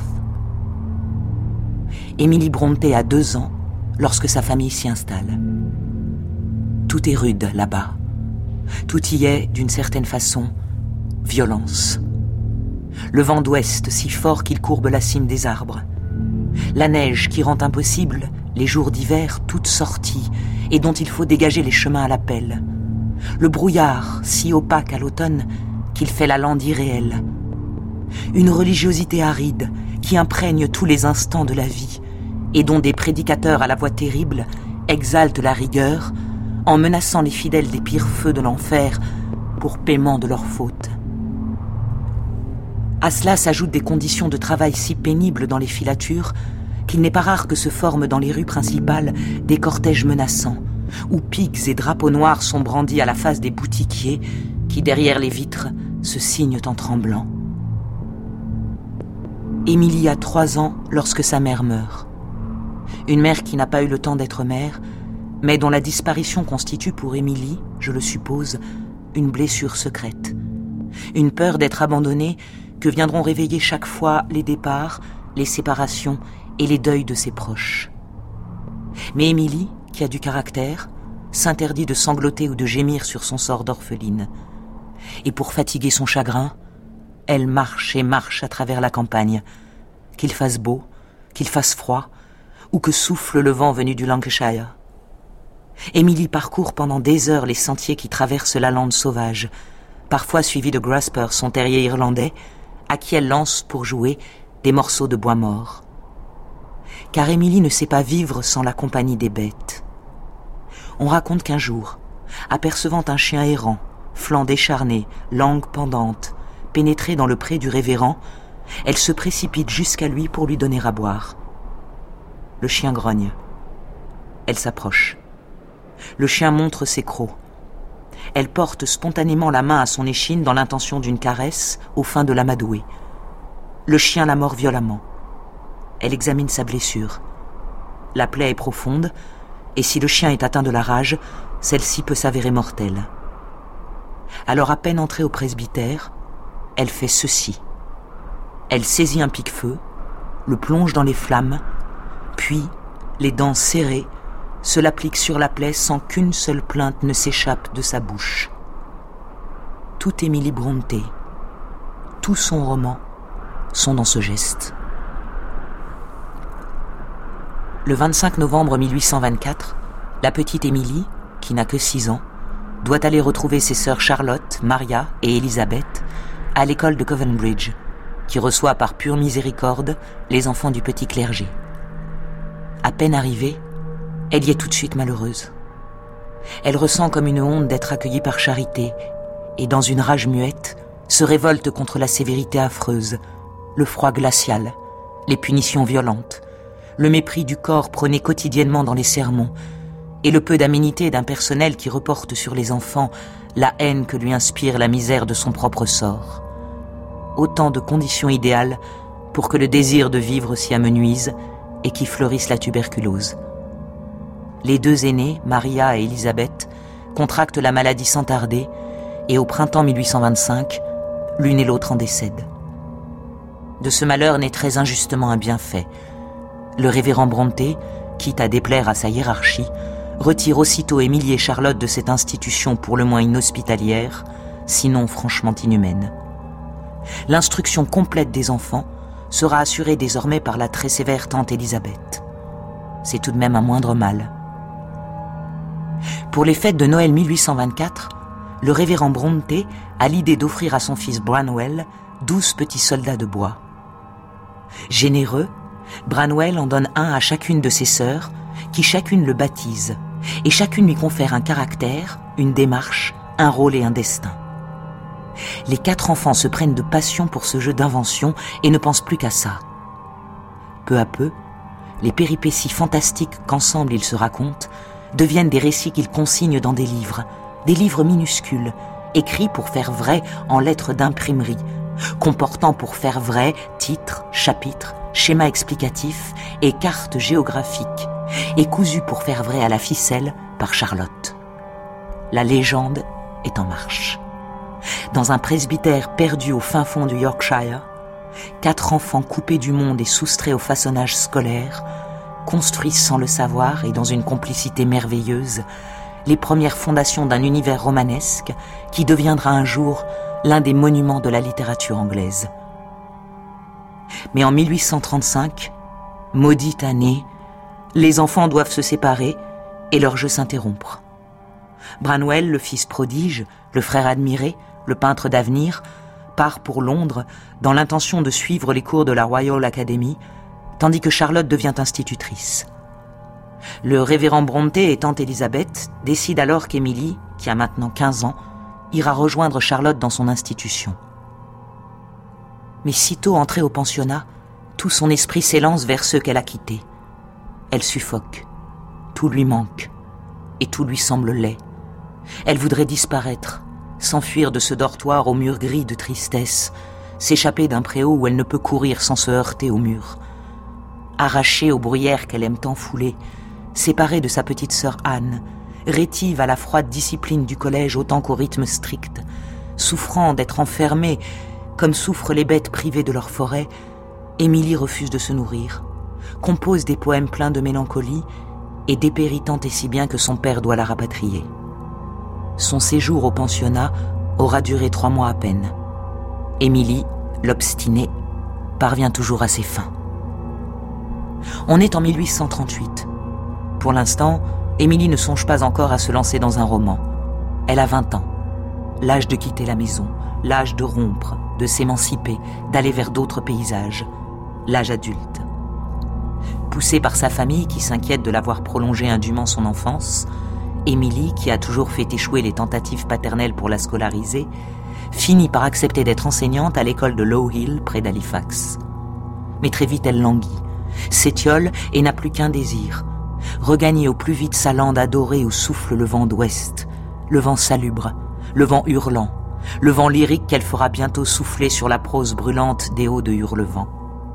Emily Brontë a 2 ans lorsque sa famille s'y installe. Tout est rude là-bas. Tout y est, d'une certaine façon, violence. Le vent d'ouest si fort qu'il courbe la cime des arbres. La neige qui rend impossible les jours d'hiver toutes sorties et dont il faut dégager les chemins à la pelle. Le brouillard si opaque à l'automne qu'il fait la lande irréelle. Une religiosité aride qui imprègne tous les instants de la vie et dont des prédicateurs à la voix terrible exaltent la rigueur en menaçant les fidèles des pires feux de l'enfer pour paiement de leurs fautes. À cela s'ajoutent des conditions de travail si pénibles dans les filatures qu'il n'est pas rare que se forment dans les rues principales des cortèges menaçants, où piques et drapeaux noirs sont brandis à la face des boutiquiers qui, derrière les vitres, se signent en tremblant. Émilie a 3 ans lorsque sa mère meurt. Une mère qui n'a pas eu le temps d'être mère, mais dont la disparition constitue pour Émilie, je le suppose, une blessure secrète. Une peur d'être abandonnée que viendront réveiller chaque fois les départs, les séparations et les deuils de ses proches. Mais Émilie, qui a du caractère, s'interdit de sangloter ou de gémir sur son sort d'orpheline. Et pour fatiguer son chagrin, elle marche et marche à travers la campagne, qu'il fasse beau, qu'il fasse froid, ou que souffle le vent venu du Lancashire. Émilie parcourt pendant des heures les sentiers qui traversent la lande sauvage, parfois suivie de Grasper, son terrier irlandais, à qui elle lance pour jouer des morceaux de bois mort. Car Émilie ne sait pas vivre sans la compagnie des bêtes. On raconte qu'un jour, apercevant un chien errant, flanc décharné, langue pendante, pénétré dans le pré du révérend, elle se précipite jusqu'à lui pour lui donner à boire. Le chien grogne. Elle s'approche. Le chien montre ses crocs. Elle porte spontanément la main à son échine dans l'intention d'une caresse, aux fins de l'amadouer. Le chien la mord violemment. Elle examine sa blessure. La plaie est profonde, et si le chien est atteint de la rage, celle-ci peut s'avérer mortelle. Alors à peine entrée au presbytère, elle fait ceci. Elle saisit un pique-feu, le plonge dans les flammes, puis, les dents serrées, se l'applique sur la plaie sans qu'une seule plainte ne s'échappe de sa bouche. Toute Emily Brontë, tout son roman, sont dans ce geste. Le 25 novembre 1824, la petite Émilie, qui n'a que 6 ans, doit aller retrouver ses sœurs Charlotte, Maria et Elisabeth à l'école de Covenbridge, qui reçoit par pure miséricorde les enfants du petit clergé. À peine arrivée, elle y est tout de suite malheureuse. Elle ressent comme une honte d'être accueillie par charité et, dans une rage muette, se révolte contre la sévérité affreuse, le froid glacial, les punitions violentes, le mépris du corps prôné quotidiennement dans les sermons et le peu d'aménité d'un personnel qui reporte sur les enfants la haine que lui inspire la misère de son propre sort. Autant de conditions idéales pour que le désir de vivre s'y amenuise et qu'y fleurisse la tuberculose. Les 2 aînées, Maria et Elisabeth, contractent la maladie sans tarder et au printemps 1825, l'une et l'autre en décèdent. De ce malheur naît très injustement un bienfait. Le révérend Brontë, quitte à déplaire à sa hiérarchie, retire aussitôt Émilie et Charlotte de cette institution pour le moins inhospitalière, sinon franchement inhumaine. L'instruction complète des enfants sera assurée désormais par la très sévère tante Élisabeth. C'est tout de même un moindre mal. Pour les fêtes de Noël 1824, le révérend Brontë a l'idée d'offrir à son fils Branwell 12 petits soldats de bois. Généreux, Branwell en donne un à chacune de ses sœurs, qui chacune le baptise, et chacune lui confère un caractère, une démarche, un rôle et un destin. Les 4 enfants se prennent de passion pour ce jeu d'invention et ne pensent plus qu'à ça. Peu à peu, les péripéties fantastiques qu'ensemble ils se racontent deviennent des récits qu'ils consignent dans des livres minuscules, écrits pour faire vrai en lettres d'imprimerie, comportant pour faire vrai titres, chapitres, schémas explicatifs et cartes géographiques, et cousus pour faire vrai à la ficelle par Charlotte. La légende est en marche. Dans un presbytère perdu au fin fond du Yorkshire, 4 enfants coupés du monde et soustraits au façonnage scolaire construisent sans le savoir et dans une complicité merveilleuse les premières fondations d'un univers romanesque qui deviendra un jour l'un des monuments de la littérature anglaise. Mais en 1835, maudite année, les enfants doivent se séparer et leur jeu s'interrompre. Branwell, le fils prodige, le frère admiré, le peintre d'avenir, part pour Londres dans l'intention de suivre les cours de la Royal Academy, tandis que Charlotte devient institutrice. Le révérend Brontë et tante Élisabeth décident alors qu'Émilie, qui a maintenant 15 ans, ira rejoindre Charlotte dans son institution. Mais sitôt entrée au pensionnat, tout son esprit s'élance vers ceux qu'elle a quittés. Elle suffoque, tout lui manque, et tout lui semble laid. Elle voudrait disparaître, s'enfuir de ce dortoir aux murs gris de tristesse, s'échapper d'un préau où elle ne peut courir sans se heurter au mur. Arrachée aux bruyères qu'elle aime tant fouler, séparée de sa petite sœur Anne, rétive à la froide discipline du collège autant qu'au rythme strict, souffrant d'être enfermée comme souffrent les bêtes privées de leur forêt, Émilie refuse de se nourrir, compose des poèmes pleins de mélancolie et dépérit tant et si bien que son père doit la rapatrier. Son séjour au pensionnat aura duré 3 mois à peine. Émilie, l'obstinée, parvient toujours à ses fins. On est en 1838. Pour l'instant, Émilie ne songe pas encore à se lancer dans un roman. Elle a 20 ans. L'âge de quitter la maison, l'âge de rompre, de s'émanciper, d'aller vers d'autres paysages. L'âge adulte. Poussée par sa famille qui s'inquiète de l'avoir prolongé indûment son enfance, Émilie, qui a toujours fait échouer les tentatives paternelles pour la scolariser, finit par accepter d'être enseignante à l'école de Low Hill, près d'Halifax. Mais très vite elle languit, s'étiole et n'a plus qu'un désir, regagner au plus vite sa lande adorée où souffle le vent d'ouest, le vent salubre, le vent hurlant, le vent lyrique qu'elle fera bientôt souffler sur la prose brûlante des hauts de Hurlevent.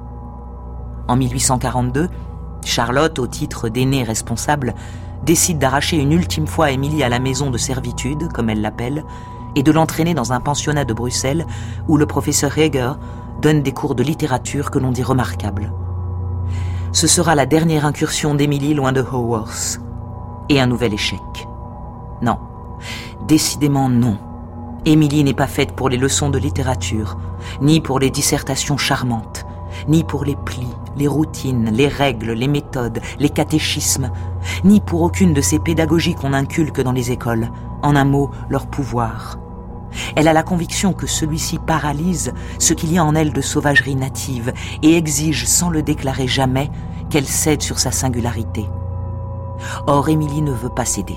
En 1842, Charlotte, au titre d'aînée responsable, décide d'arracher une ultime fois Émilie à la maison de servitude, comme elle l'appelle, et de l'entraîner dans un pensionnat de Bruxelles où le professeur Heger donne des cours de littérature que l'on dit remarquables. Ce sera la dernière incursion d'Émilie loin de Haworth. Et un nouvel échec. Non, décidément non. Émilie n'est pas faite pour les leçons de littérature, ni pour les dissertations charmantes, ni pour les plis, les routines, les règles, les méthodes, les catéchismes, ni pour aucune de ces pédagogies qu'on inculque dans les écoles, en un mot, leur pouvoir. Elle a la conviction que celui-ci paralyse ce qu'il y a en elle de sauvagerie native et exige, sans le déclarer jamais, qu'elle cède sur sa singularité. Or, Émilie ne veut pas céder.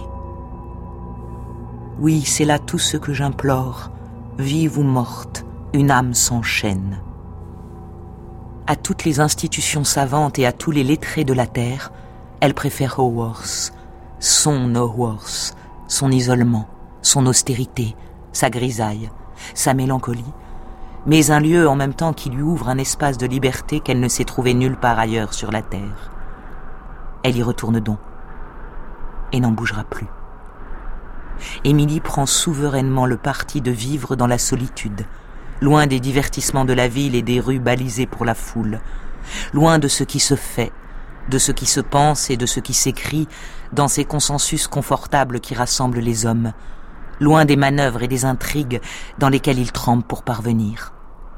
Oui, c'est là tout ce que j'implore, vive ou morte, une âme s'enchaîne. À toutes les institutions savantes et à tous les lettrés de la terre, elle préfère Haworth, son Haworth, son isolement, son austérité, sa grisaille, sa mélancolie, mais un lieu en même temps qui lui ouvre un espace de liberté qu'elle ne s'est trouvée nulle part ailleurs sur la terre. Elle y retourne donc, et n'en bougera plus. Émilie prend souverainement le parti de vivre dans la solitude, loin des divertissements de la ville et des rues balisées pour la foule, loin de ce qui se fait, de ce qui se pense et de ce qui s'écrit dans ces consensus confortables qui rassemblent les hommes, loin des manœuvres et des intrigues dans lesquelles ils trempent pour parvenir.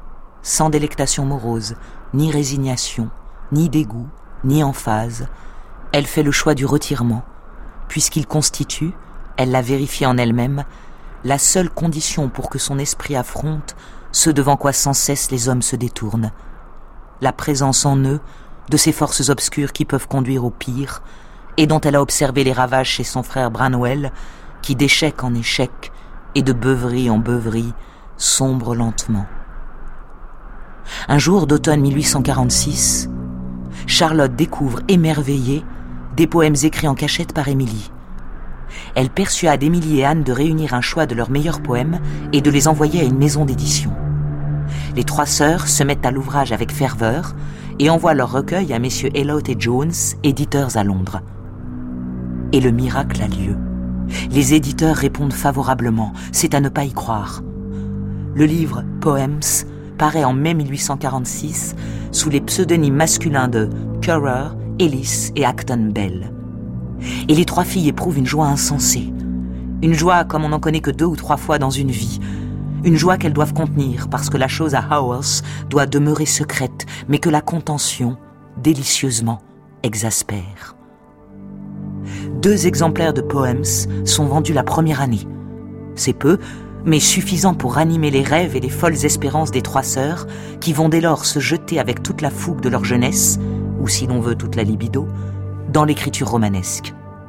sans délectation morose, ni résignation, ni dégoût, ni emphase, elle fait le choix du retirement, puisqu'il constitue, elle l'a vérifié en elle-même, la seule condition pour que son esprit affronte ce devant quoi sans cesse les hommes se détournent. La présence en eux de ces forces obscures qui peuvent conduire au pire, et dont elle a observé les ravages chez son frère Branwell, qui d'échec en échec et de beuverie en beuverie sombre lentement. Un jour d'automne 1846, Charlotte découvre émerveillée des poèmes écrits en cachette par Émilie. Elle persuade Émilie et Anne de réunir un choix de leurs meilleurs poèmes et de les envoyer à une maison d'édition. Les 3 sœurs se mettent à l'ouvrage avec ferveur et envoient leur recueil à messieurs Elliott et Jones, éditeurs à Londres. Et le miracle a lieu. Les éditeurs répondent favorablement, c'est à ne pas y croire. Le livre « Poems » paraît en mai 1846 sous les pseudonymes masculins de Currer, Ellis et Acton Bell. Et les 3 filles éprouvent une joie insensée. Une joie comme on n'en connaît que 2 ou 3 fois dans une vie. Une joie qu'elles doivent contenir parce que la chose à Haworth doit demeurer secrète, mais que la contention, délicieusement, exaspère. 2 exemplaires de Poems sont vendus la première année. C'est peu, mais suffisant pour ranimer les rêves et les folles espérances des 3 sœurs qui vont dès lors se jeter avec toute la fougue de leur jeunesse, ou si l'on veut toute la libido, dans l'écriture romanesque.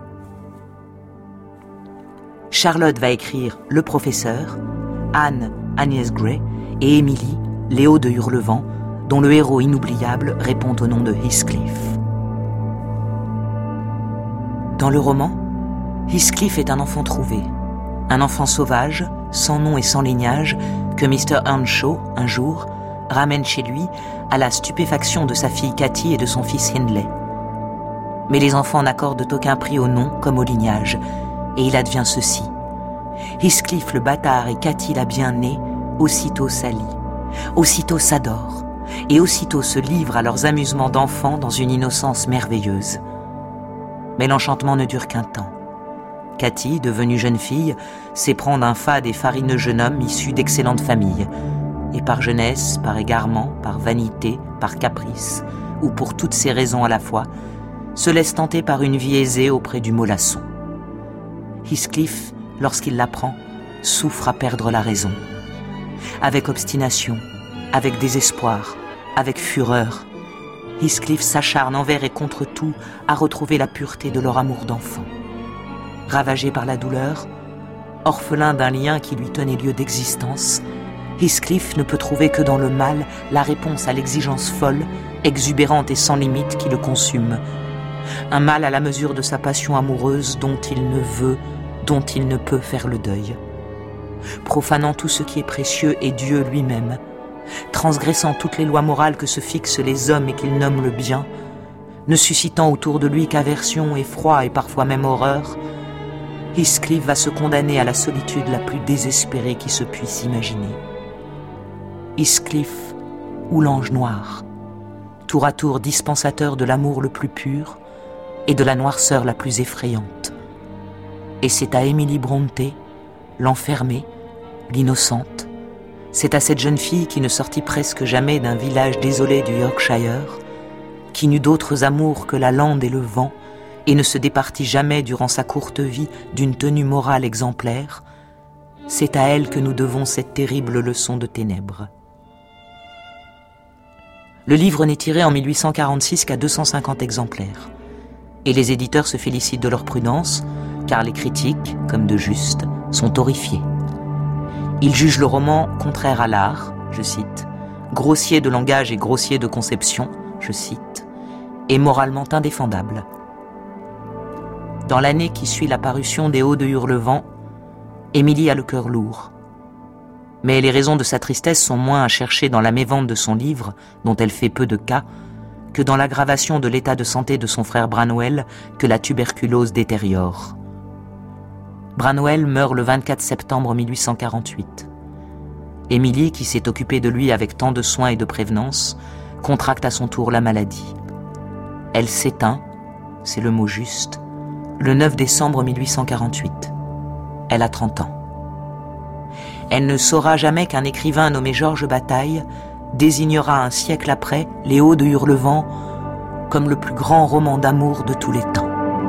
Charlotte va écrire Le Professeur, Anne, Agnès Gray, et Émilie, Léo de Hurlevent, dont le héros inoubliable répond au nom de Heathcliff. Dans le roman, Heathcliff est un enfant trouvé, un enfant sauvage, sans nom et sans lignage, que Mr. Earnshaw, un jour, ramène chez lui à la stupéfaction de sa fille Cathy et de son fils Hindley. Mais les enfants n'accordent aucun prix au nom comme au lignage, et il advient ceci. Heathcliff le bâtard et Cathy la bien-née, aussitôt s'allient, aussitôt s'adorent, et aussitôt se livrent à leurs amusements d'enfants dans une innocence merveilleuse. Mais l'enchantement ne dure qu'un temps. Cathy, devenue jeune fille, s'éprend d'un fade et farineux jeune homme issu d'excellentes familles, et par jeunesse, par égarement, par vanité, par caprice, ou pour toutes ces raisons à la fois, se laisse tenter par une vie aisée auprès du mollasson. Heathcliff, lorsqu'il l'apprend, souffre à perdre la raison. Avec obstination, avec désespoir, avec fureur, Heathcliff s'acharne envers et contre tout à retrouver la pureté de leur amour d'enfant. Ravagé par la douleur, orphelin d'un lien qui lui tenait lieu d'existence, Heathcliff ne peut trouver que dans le mal la réponse à l'exigence folle, exubérante et sans limite qui le consume. Un mal à la mesure de sa passion amoureuse dont il ne veut, dont il ne peut faire le deuil. Profanant tout ce qui est précieux et Dieu lui-même, transgressant toutes les lois morales que se fixent les hommes et qu'ils nomment le bien, ne suscitant autour de lui qu'aversion, effroi et parfois même horreur, Heathcliff va se condamner à la solitude la plus désespérée qui se puisse imaginer. Heathcliff ou l'ange noir, tour à tour dispensateur de l'amour le plus pur et de la noirceur la plus effrayante. Et c'est à Emily Brontë, l'enfermée, l'innocente, c'est à cette jeune fille qui ne sortit presque jamais d'un village désolé du Yorkshire, qui n'eut d'autres amours que la lande et le vent, et ne se départit jamais durant sa courte vie d'une tenue morale exemplaire, c'est à elle que nous devons cette terrible leçon de ténèbres. Le livre n'est tiré en 1846 qu'à 250 exemplaires, et les éditeurs se félicitent de leur prudence, car les critiques, comme de juste, sont horrifiés. Ils jugent le roman contraire à l'art, je cite, grossier de langage et grossier de conception, je cite, et moralement indéfendable. Dans l'année qui suit la parution des Hauts de Hurlevent, Émilie a le cœur lourd. Mais les raisons de sa tristesse sont moins à chercher dans la mévente de son livre, dont elle fait peu de cas, que dans l'aggravation de l'état de santé de son frère Branwell que la tuberculose détériore. Branwell meurt le 24 septembre 1848. Émilie, qui s'est occupée de lui avec tant de soin et de prévenance, contracte à son tour la maladie. Elle s'éteint, c'est le mot juste, le 9 décembre 1848. Elle a 30 ans. Elle ne saura jamais qu'un écrivain nommé Georges Bataille désignera un siècle après Les Hauts de Hurlevent comme le plus grand roman d'amour de tous les temps.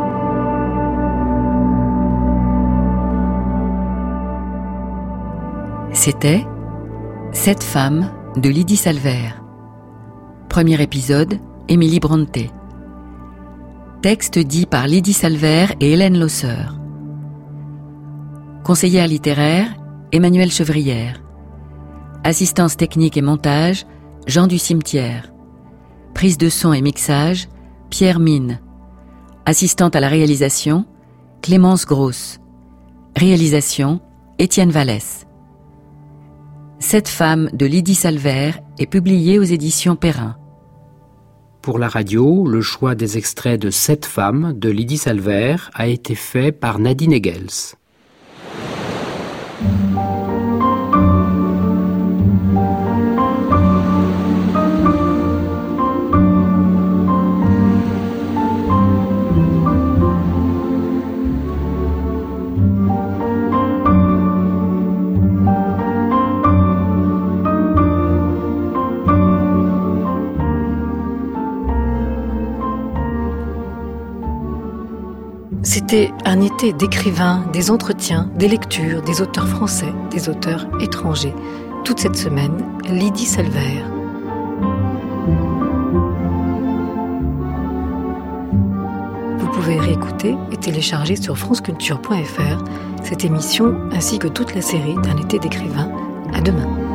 C'était 7 femmes de Lydie Salvert. Premier épisode, Émilie Brontë. Texte dit par Lydie Salvert et Hélène Losseur. Conseillère littéraire, Emmanuelle Chevrière. Assistance technique et montage, Jean du Cimetière. Prise de son et mixage, Pierre Mine. Assistante à la réalisation, Clémence Grosse. Réalisation, Étienne Vallès. 7 femmes de Lydie Salvert est publiée aux éditions Perrin. Pour la radio, le choix des extraits de 7 femmes de Lydie Salvert a été fait par Nadine Egels. C'était un été d'écrivains, des entretiens, des lectures, des auteurs français, des auteurs étrangers. Toute cette semaine, Lydie Salvert. Vous pouvez réécouter et télécharger sur franceculture.fr cette émission ainsi que toute la série d'un été d'écrivains. À demain.